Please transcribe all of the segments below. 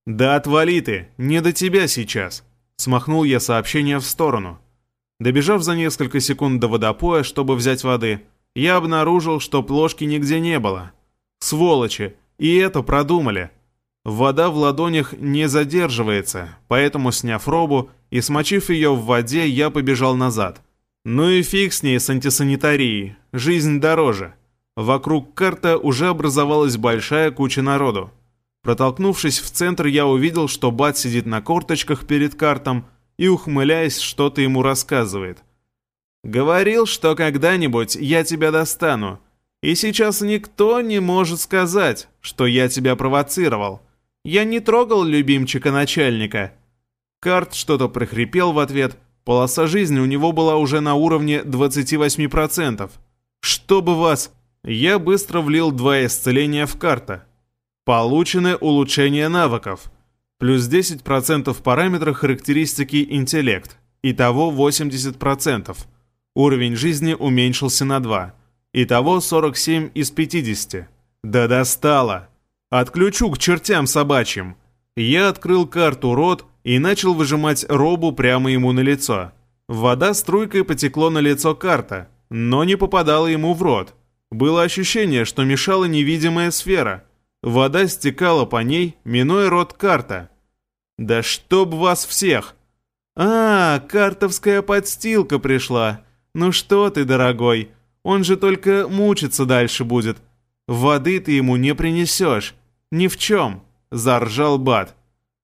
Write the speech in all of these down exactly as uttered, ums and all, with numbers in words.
«Да отвали ты, не до тебя сейчас!» Смахнул я сообщение в сторону. Добежав за несколько секунд до водопоя, чтобы взять воды, я обнаружил, что плошки нигде не было. Сволочи, и это продумали. Вода в ладонях не задерживается, поэтому, сняв робу и смочив ее в воде, я побежал назад. Ну и фиг с ней, с антисанитарией, жизнь дороже. Вокруг карта уже образовалась большая куча народу. Протолкнувшись в центр, я увидел, что Бат сидит на корточках перед картом и, ухмыляясь, что-то ему рассказывает. «Говорил, что когда-нибудь я тебя достану, и сейчас никто не может сказать, что я тебя провоцировал. Я не трогал любимчика начальника». Карт что-то прохрипел в ответ, полоса жизни у него была уже на уровне двадцати восьми процентов. «Чтобы вас...» Я быстро влил два исцеления в карта. Получены улучшения навыков. Плюс десять процентов параметра характеристики интеллект. Итого восемьдесят процентов. Уровень жизни уменьшился на два. Итого сорок семь из пятидесяти. Да достало. Отключу к чертям собачьим. Я открыл карту рот и начал выжимать робу прямо ему на лицо. Вода струйкой потекло на лицо карта, но не попадала ему в рот. Было ощущение, что мешала невидимая сфера. Вода стекала по ней, минуя рот карта. «Да чтоб вас всех!» «А, картовская подстилка пришла. Ну что ты, дорогой, он же только мучиться дальше будет. Воды ты ему не принесешь. Ни в чем!» — заржал Бат.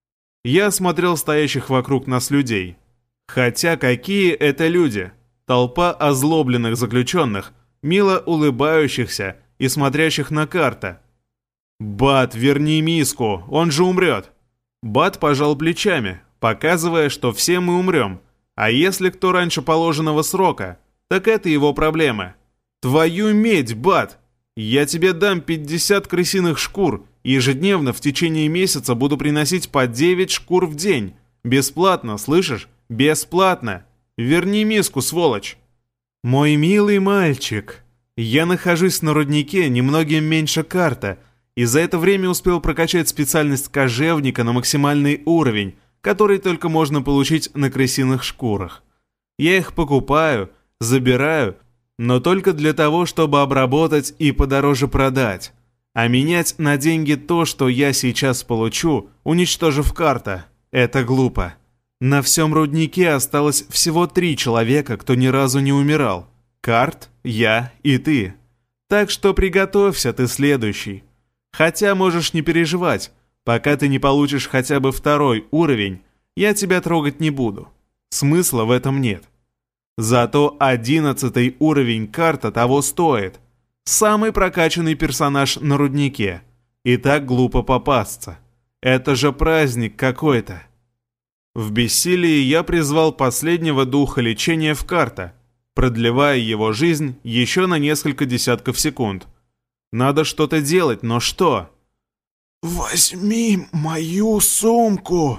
Я осмотрел стоящих вокруг нас людей. Хотя какие это люди? Толпа озлобленных заключенных, мило улыбающихся и смотрящих на карту. «Бат, верни миску, он же умрет!» Бат пожал плечами, показывая, что все мы умрем, а если кто раньше положенного срока, так это его проблемы. «Твою медь, Бат! Я тебе дам пятьдесят крысиных шкур, и ежедневно в течение месяца буду приносить по девять шкур в день. Бесплатно, слышишь? Бесплатно! Верни миску, сволочь!» «Мой милый мальчик, я нахожусь на руднике немногим меньше карта, и за это время успел прокачать специальность кожевника на максимальный уровень, который только можно получить на крысиных шкурах. Я их покупаю, забираю, но только для того, чтобы обработать и подороже продать. А менять на деньги то, что я сейчас получу, уничтожив карта, это глупо. На всем руднике осталось всего три человека, кто ни разу не умирал. Карт, я и ты. Так что приготовься, ты следующий. Хотя можешь не переживать, пока ты не получишь хотя бы второй уровень, я тебя трогать не буду. Смысла в этом нет. Зато одиннадцатый уровень карта того стоит. Самый прокачанный персонаж на руднике. И так глупо попасться. Это же праздник какой-то. В бессилии я призвал последнего духа лечения в карта, продлевая его жизнь еще на несколько десятков секунд. Надо что-то делать, но что? «Возьми мою сумку.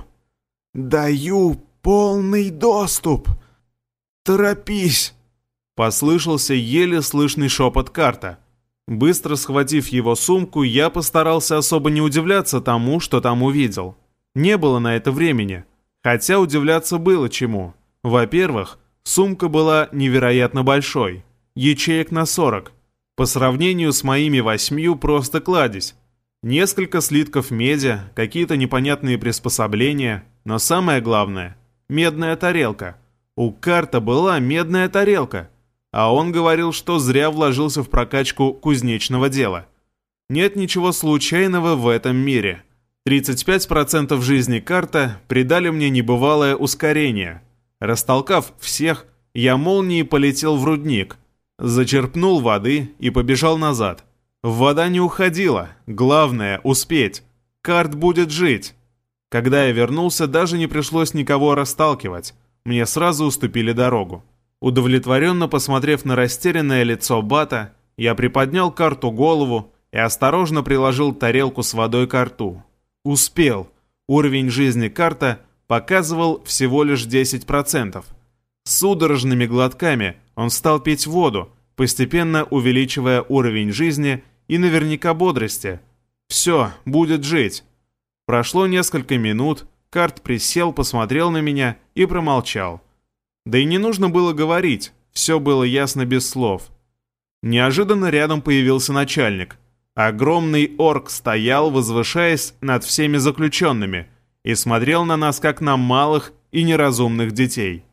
Даю полный доступ. Торопись!» Послышался еле слышный шепот карта. Быстро схватив его сумку, я постарался особо не удивляться тому, что там увидел. Не было на это времени. Хотя удивляться было чему. Во-первых, сумка была невероятно большой. Ячеек на сорок. По сравнению с моими восьмью просто кладезь. Несколько слитков меди, какие-то непонятные приспособления, но самое главное — медная тарелка. У карта была медная тарелка, а он говорил, что зря вложился в прокачку кузнечного дела. Нет ничего случайного в этом мире. тридцать пять процентов жизни карта придали мне небывалое ускорение. Растолкав всех, я молнией полетел в рудник, зачерпнул воды и побежал назад. Вода не уходила, главное — успеть. Карт будет жить. Когда я вернулся, даже не пришлось никого расталкивать. Мне сразу уступили дорогу. Удовлетворенно посмотрев на растерянное лицо Бата, я приподнял карту голову и осторожно приложил тарелку с водой к рту. Успел. Уровень жизни карта показывал всего лишь десять процентов. Судорожными глотками он стал пить воду, постепенно увеличивая уровень жизни и наверняка бодрости. Все, будет жить. Прошло несколько минут, Карт присел, посмотрел на меня и промолчал. Да и не нужно было говорить, все было ясно без слов. Неожиданно рядом появился начальник. Огромный орк стоял, возвышаясь над всеми заключенными, и смотрел на нас, как на малых и неразумных детей.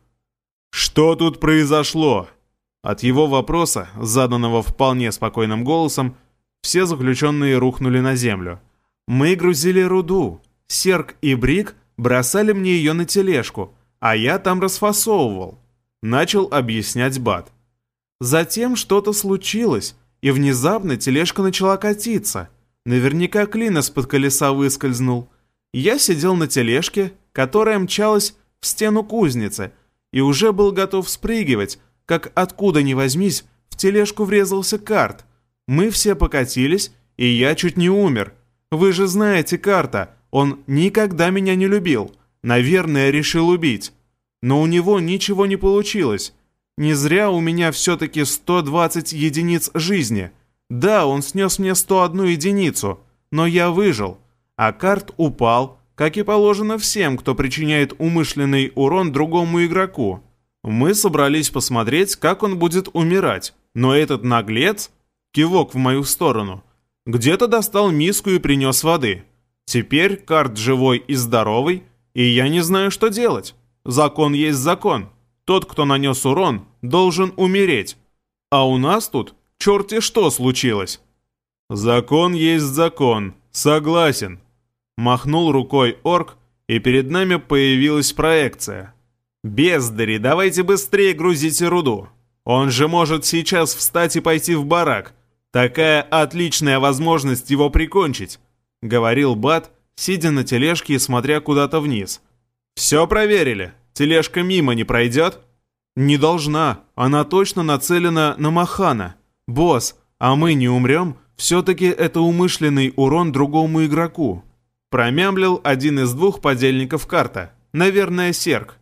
«Что тут произошло?» От его вопроса, заданного вполне спокойным голосом, все заключенные рухнули на землю. «Мы грузили руду. Серк и Брик бросали мне ее на тележку, а я там расфасовывал», — начал объяснять Бат. Затем что-то случилось, и внезапно тележка начала катиться. Наверняка клин из-под колеса выскользнул. Я сидел на тележке, которая мчалась в стену кузницы, и уже был готов спрыгивать, как откуда ни возьмись, в тележку врезался Карт. Мы все покатились, и я чуть не умер. Вы же знаете Карта, он никогда меня не любил. Наверное, решил убить. Но у него ничего не получилось. Не зря у меня все-таки сто двадцать единиц жизни. Да, он снес мне сто одну единицу, но я выжил. А Карт упал, как и положено всем, кто причиняет умышленный урон другому игроку. Мы собрались посмотреть, как он будет умирать, но этот наглец, кивок в мою сторону, где-то достал миску и принес воды. Теперь Карт живой и здоровый, и я не знаю, что делать. Закон есть закон. Тот, кто нанес урон, должен умереть. А у нас тут черти что случилось. Закон есть закон. Согласен. Махнул рукой орк, и перед нами появилась проекция. Бездари, давайте быстрее грузите руду. Он же может сейчас встать и пойти в барак. Такая отличная возможность его прикончить, говорил Бат, сидя на тележке и смотря куда-то вниз. Все проверили? Тележка мимо не пройдет? Не должна, она точно нацелена на Махана. Босс, а мы не умрем? Все-таки это умышленный урон другому игроку. Промямлил один из двух подельников Карта, наверное, Серк.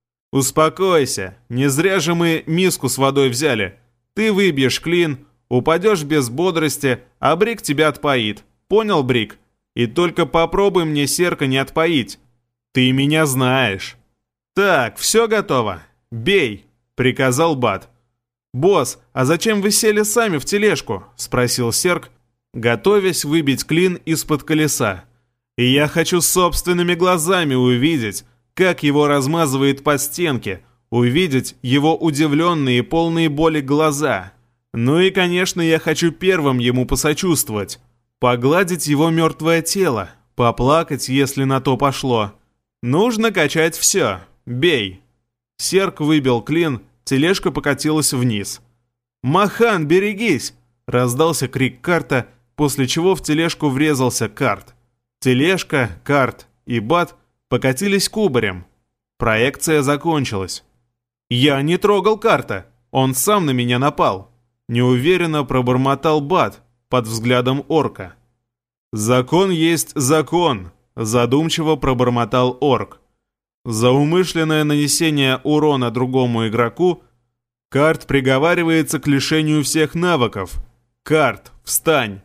Успокойся, не зря же мы миску с водой взяли. Ты выбьешь клин, упадешь без бодрости, а Брик тебя отпоит. Понял, Брик? И только попробуй мне Серка не отпоить. Ты меня знаешь. Так, все готово. Бей, приказал Бат. Босс, а зачем вы сели сами в тележку? Спросил Серк, готовясь выбить клин из-под колеса. И я хочу собственными глазами увидеть, как его размазывает по стенке, увидеть его удивленные и полные боли глаза. Ну и, конечно, я хочу первым ему посочувствовать, погладить его мертвое тело, поплакать, если на то пошло. Нужно качать все. Бей. Серк выбил клин, тележка покатилась вниз. «Махан, берегись!» — раздался крик Карта, после чего в тележку врезался Карт. Тележка, Карт и Бат покатились кубарем. Проекция закончилась. «Я не трогал Карта, он сам на меня напал», — неуверенно пробормотал Бат под взглядом орка. «Закон есть закон», — задумчиво пробормотал орк. «За умышленное нанесение урона другому игроку Карт приговаривается к лишению всех навыков. Карт, встань!»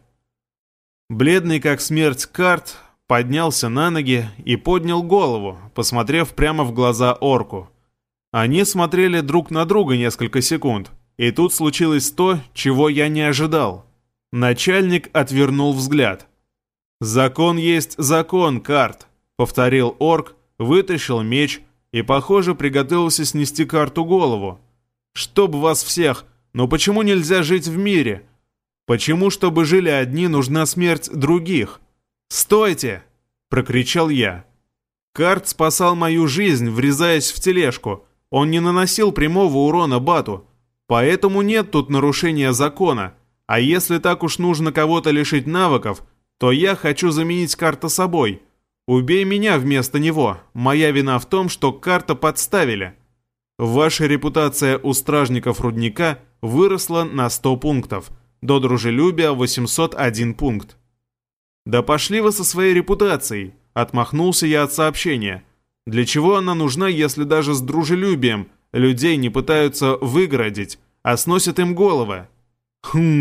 Бледный как смерть Карт поднялся на ноги и поднял голову, посмотрев прямо в глаза орку. Они смотрели друг на друга несколько секунд, и тут случилось то, чего я не ожидал. Начальник отвернул взгляд. «Закон есть закон, Карт», — повторил орк, вытащил меч и, похоже, приготовился снести Карту голову. «Чтоб вас всех, но почему нельзя жить в мире? Почему, чтобы жили одни, нужна смерть других? Стойте!» — прокричал я. Карт спасал мою жизнь, врезаясь в тележку. Он не наносил прямого урона Бату. Поэтому нет тут нарушения закона. А если так уж нужно кого-то лишить навыков, то я хочу заменить Карта собой. Убей меня вместо него. Моя вина в том, что Карта подставили. Ваша репутация у стражников рудника выросла на сто пунктов. До дружелюбия восемьсот один пункт. «Да пошли вы со своей репутацией», — отмахнулся я от сообщения. «Для чего она нужна, если даже с дружелюбием людей не пытаются выгородить, а сносят им головы?»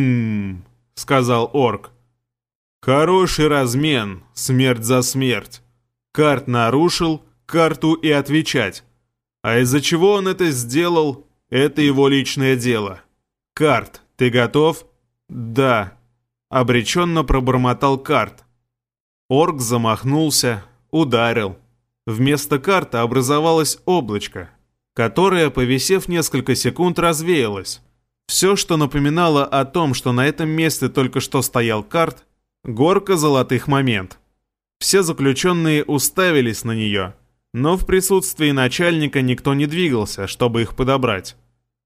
«Хм...» — сказал орк. «Хороший размен, смерть за смерть», Карт нарушил, карту и отвечать. А из-за чего он это сделал, это его личное дело. Карт, ты готов? Да. Обреченно пробормотал Карт. Орк замахнулся, ударил. Вместо карта образовалось облачко, которое, повисев несколько секунд, развеялось. Все, что напоминало о том, что на этом месте только что стоял Карт, горка золотых момент. Все заключенные уставились на нее, но в присутствии начальника никто не двигался, чтобы их подобрать.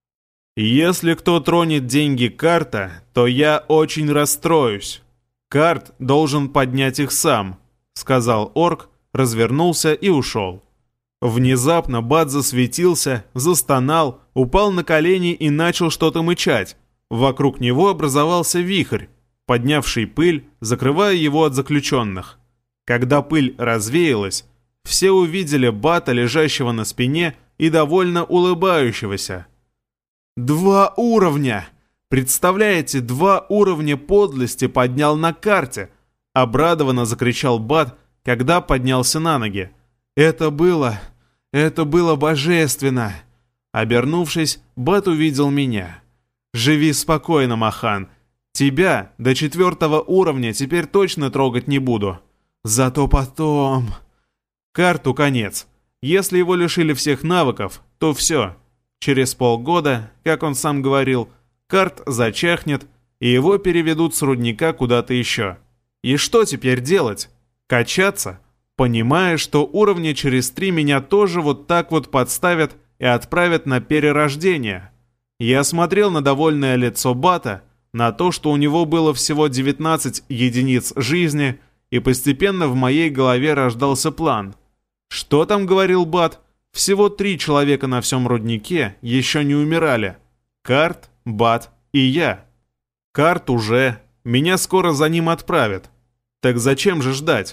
«Если кто тронет деньги Карта, то я очень расстроюсь. Карт должен поднять их сам», — сказал орк, развернулся и ушел. Внезапно Бат засветился, застонал, упал на колени и начал что-то мычать. Вокруг него образовался вихрь, поднявший пыль, закрывая его от заключенных. Когда пыль развеялась, все увидели Бата, лежащего на спине и довольно улыбающегося. «Два уровня! Представляете, два уровня подлости поднял на карте!» — обрадованно закричал Бат, когда поднялся на ноги. «Это было... это было божественно!» Обернувшись, Бат увидел меня. «Живи спокойно, Махан. Тебя до четвертого уровня теперь точно трогать не буду. Зато потом...» Карту конец. Если его лишили всех навыков, то все. Через полгода, как он сам говорил, Карт зачахнет, и его переведут с рудника куда-то еще. И что теперь делать? Качаться? Понимая, что уровня через три меня тоже вот так вот подставят и отправят на перерождение. Я смотрел на довольное лицо Бата, на то, что у него было всего девятнадцать единиц жизни, и постепенно в моей голове рождался план. Что там говорил Бат? Всего три человека на всем руднике еще не умирали. Карт, Бат и я. Карт уже. Меня скоро за ним отправят. Так зачем же ждать?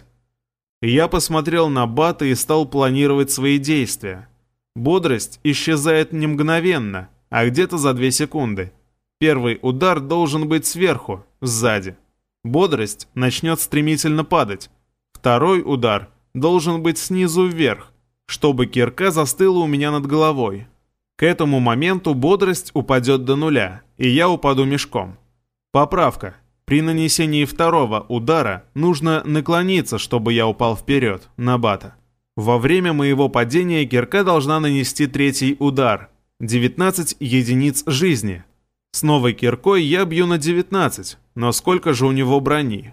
Я посмотрел на Бата и стал планировать свои действия. Бодрость исчезает не мгновенно, а где-то за две секунды. Первый удар должен быть сверху, сзади. Бодрость начнет стремительно падать. Второй удар должен быть снизу вверх, чтобы кирка застыла у меня над головой. К этому моменту бодрость упадет до нуля, и я упаду мешком. Поправка. При нанесении второго удара нужно наклониться, чтобы я упал вперед, на Бата. Во время моего падения кирка должна нанести третий удар. девятнадцать единиц жизни. С новой киркой я бью на девятнадцать, но сколько же у него брони?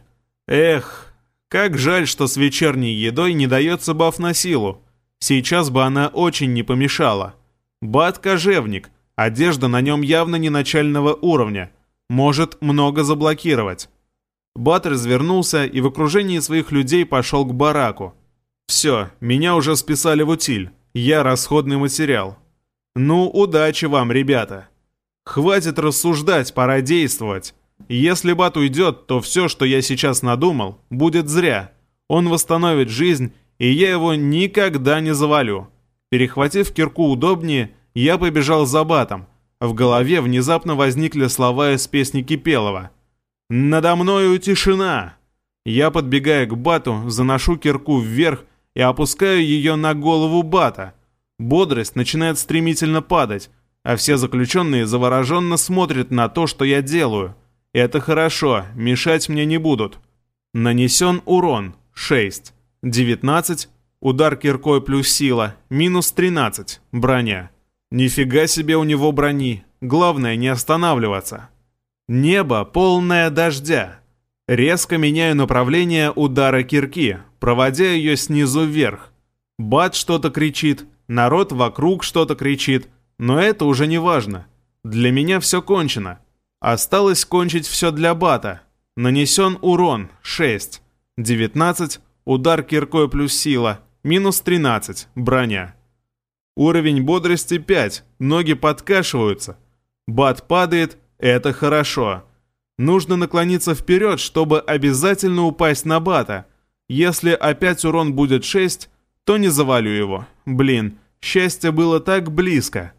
Эх, как жаль, что с вечерней едой не дается баф на силу. Сейчас бы она очень не помешала. Бат кожевник, одежда на нем явно не начального уровня. Может много заблокировать. Бат развернулся и в окружении своих людей пошел к бараку. Все, меня уже списали в утиль. Я расходный материал. Ну, удачи вам, ребята. Хватит рассуждать, пора действовать. Если Бат уйдет, то все, что я сейчас надумал, будет зря. Он восстановит жизнь, и я его никогда не завалю. Перехватив кирку удобнее, я побежал за Батом. В голове внезапно возникли слова из песни Кипелова. «Надо мною тишина!» Я, подбегая к Бату, заношу кирку вверх и опускаю ее на голову Бата. Бодрость начинает стремительно падать, а все заключенные завороженно смотрят на то, что я делаю. Это хорошо, мешать мне не будут. Нанесен урон шесть, девятнадцать, удар киркой плюс сила, минус тринадцать, броня. Нифига себе у него брони, главное не останавливаться. Небо полное дождя. Резко меняю направление удара кирки, проводя ее снизу вверх. Бат что-то кричит, народ вокруг что-то кричит, но это уже не важно. Для меня все кончено. Осталось кончить все для Бата. Нанесен урон шесть, девятнадцать, удар киркой плюс сила, минус тринадцать, броня. Уровень бодрости пять, ноги подкашиваются. Бат падает, это хорошо. Нужно наклониться вперед, чтобы обязательно упасть на Бата. Если опять урон будет шесть, то не завалю его. Блин, счастье было так близко.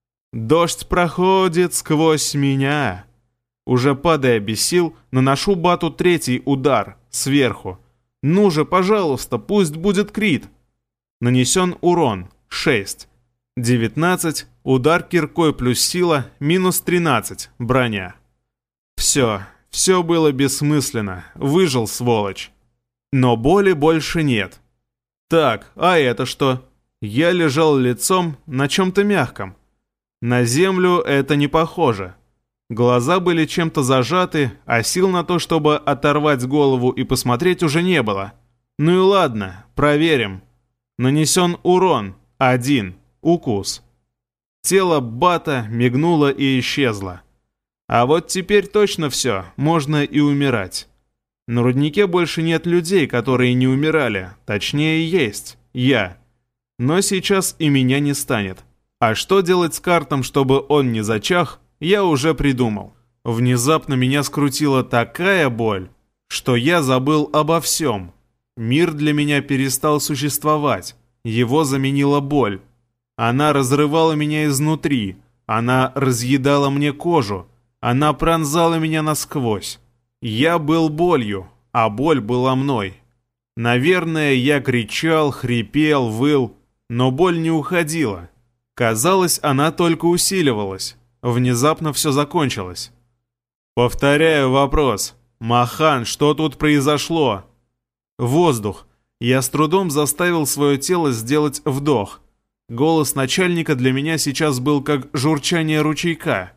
Дождь проходит сквозь меня. Уже падая без сил, наношу Бату третий удар, сверху. Ну же, пожалуйста, пусть будет крит. Нанесен урон шесть. девятнадцать. Удар киркой плюс сила минус тринадцать. Броня. Все, все было бессмысленно. Выжил, сволочь. Но боли больше нет. Так, а это что? Я лежал лицом на чем-то мягком. На землю это не похоже. Глаза были чем-то зажаты, а сил на то, чтобы оторвать голову и посмотреть, уже не было. Ну и ладно, проверим. Нанесен урон один. Укус. Тело Бата мигнуло и исчезло. А вот теперь точно все, можно и умирать. На руднике больше нет людей, которые не умирали. Точнее, есть. Я. Но сейчас и меня не станет. А что делать с Картом, чтобы он не зачах, я уже придумал. Внезапно меня скрутила такая боль, что я забыл обо всем. Мир для меня перестал существовать. Его заменила боль. Она разрывала меня изнутри. Она разъедала мне кожу. Она пронзала меня насквозь. Я был болью, а боль была мной. Наверное, я кричал, хрипел, выл, но боль не уходила. Казалось, она только усиливалась. Внезапно все закончилось. Повторяю вопрос. Махан, что тут произошло? Воздух. Я с трудом заставил свое тело сделать вдох. Голос начальника для меня сейчас был как журчание ручейка.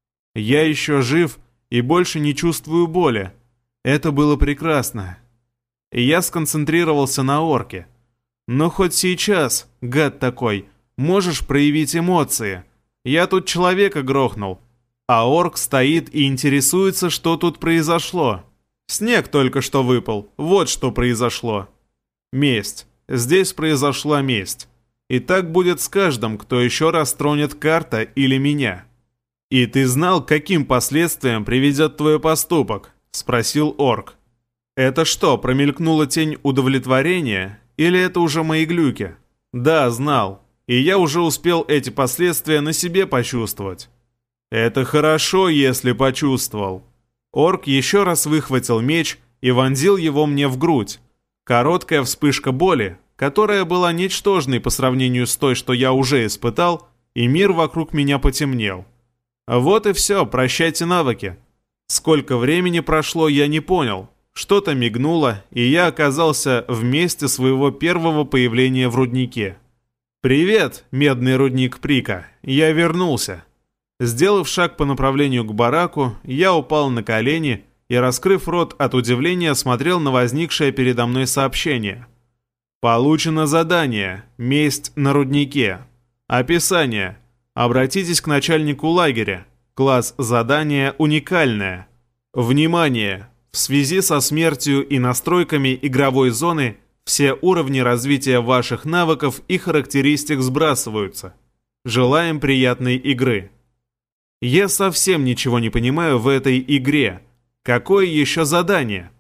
Я еще жив и больше не чувствую боли. Это было прекрасно. И я сконцентрировался на орке. Но хоть сейчас, гад такой, можешь проявить эмоции. Я тут человека грохнул, а орк стоит и интересуется, что тут произошло. Снег только что выпал, вот что произошло. Месть. Здесь произошла месть. И так будет с каждым, кто еще раз тронет Карта или меня. «И ты знал, к каким последствиям приведет твой поступок?» — спросил орк. «Это что, промелькнула тень удовлетворения? Или это уже мои глюки?» «Да, знал. И я уже успел эти последствия на себе почувствовать». «Это хорошо, если почувствовал». Орк еще раз выхватил меч и вонзил его мне в грудь. Короткая вспышка боли, которая была ничтожной по сравнению с той, что я уже испытал, и мир вокруг меня потемнел. Вот и все, прощайте навыки. Сколько времени прошло, я не понял. Что-то мигнуло, и я оказался в месте своего первого появления в руднике. «Привет, медный рудник Прика, я вернулся». Сделав шаг по направлению к бараку, я упал на колени и, раскрыв рот от удивления, смотрел на возникшее передо мной сообщение. Получено задание «Месть на руднике». Описание. Обратитесь к начальнику лагеря. Класс задания уникальное. Внимание! В связи со смертью и настройками игровой зоны все уровни развития ваших навыков и характеристик сбрасываются. Желаем приятной игры. Я совсем ничего не понимаю в этой игре. Какое еще задание?